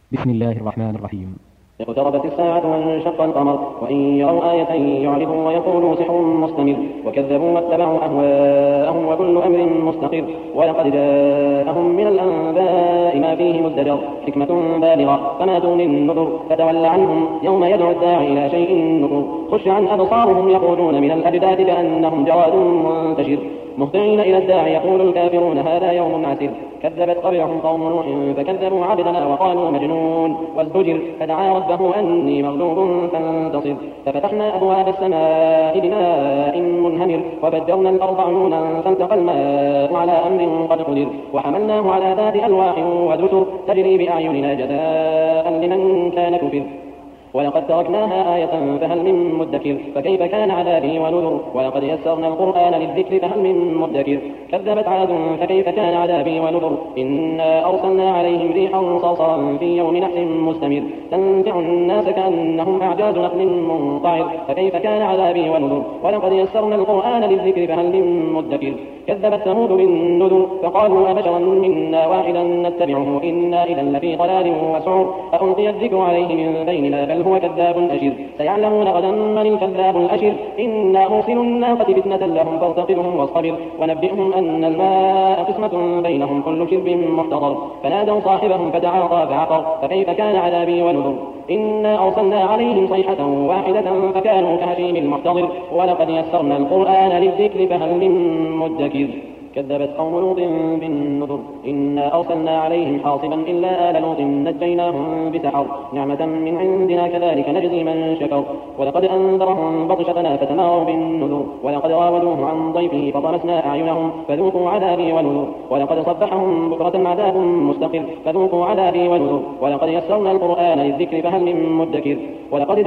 بسم الله الرحمن الرحيم. اقتربت الساعة وانشق القمر وإن يروا آية يعرضوا ويقولوا سحر مستمر وكذبوا واتبعوا أهواءهم وكل أمر مستقر ولقد جاءهم من الأنباء ما فيه مزدجر حكمة بالغة فما تغني النذر فتول عنهم يوم يدعو الداعي إلى شيء نكر خش عن أبصارهم يقولون من الأجداث كأنهم جراد منتشر مهطعين إلى الداعي يقول الكافرون هذا يوم عسر كذبت قبلهم قوم نوح فكذبوا عبدنا وقالوا مجنون وازدجر فدعا ربه أني مغلوب فانتصر ففتحنا أبواب السماء بماء منهمر وفجرنا الأرض عيونا فالتقى الماء على أمر قد قدر وحملناه على ذات ألواح ودسر تجري بأعيننا جزاء لمن كان كفر ولقد تركناها آية فهل من مدكر فكيف كان عذابي ونذر ولقد يسرنا القرآن للذكر فهل من مدكر كذبت عاد فكيف كان عذابي ونذر إنا أرسلنا عليهم ريحا صرصرا في يوم نحس مستمر تنزع الناس كأنهم أعجاز نخل منقعر فكيف كان عذابي ونذر ولقد يسرنا القرآن للذكر فهل من مدكر كذبت ثمود بالنذر فقالوا أبشرا منا واحدا نتبعه إنا إذا لفي ضلال وسعر ألقي الذكر عليه من بيننا بل هو كذاب أشر سيعلمون غدا من الكذاب الأشر إنا مرسل الناقة فتنة لهم فارتقبهم واصطبر ونبئهم أن الماء قسمة بينهم كل شرب محتضر فنادوا صاحبهم فتعاطى فعقر فكيف كان عذابي ونذر إنا أرسلنا عليهم صيحة واحدة فكانوا كهشيم المحتضر ولقد يسرنا القرآن للذكر فهل من مدكر كذبت قوم لوط بالنذر إنا أرسلنا عليهم حاصبا إلا آل لوط نجيناهم بسحر نعمة من عندنا كذلك نجزي من شكر ولقد أنذرهم بطشتنا فتماروا بالنذر ولقد راودوه عن ضيفه فطمسنا أعينهم فذوقوا عذابي ونذر ولقد صبحهم بكرة عذاب مستقر فذوقوا عذابي ونذر ولقد يسرنا القرآن للذكر فهل من مدكر ولقد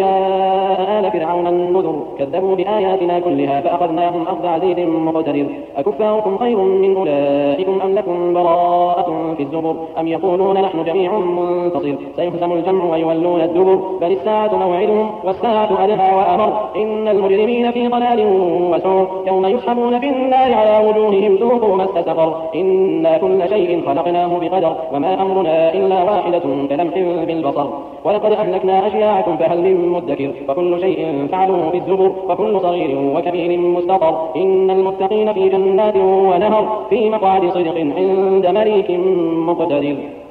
جاء آل فرعون النذر كذبوا بآياتنا كلها فأخذناهم أخذ عزيز مقتدر أكفاركم خير من أولئكم أم لكم براءة في الزبر أم يقولون نحن جميع منتصر سيهزم الجمع ويولون الدبر بل الساعة موعدهم والساعة أدهى وأمر إن المجرمين في ضلال وسعر يوم يسحبون في النار على وجوههم ذوقوا مس سقر إنا كل شيء خلقناه بقدر وما أمرنا إلا واحدة كلمح بالبصر ولقد أهلكنا أشياعكم فهل من مدكر فكل شيء فعلوه في الزبر وكل صغير وكبير مستقر إن المتقين في جنات ونهر في مقعد صدق عند مليك مقتدر.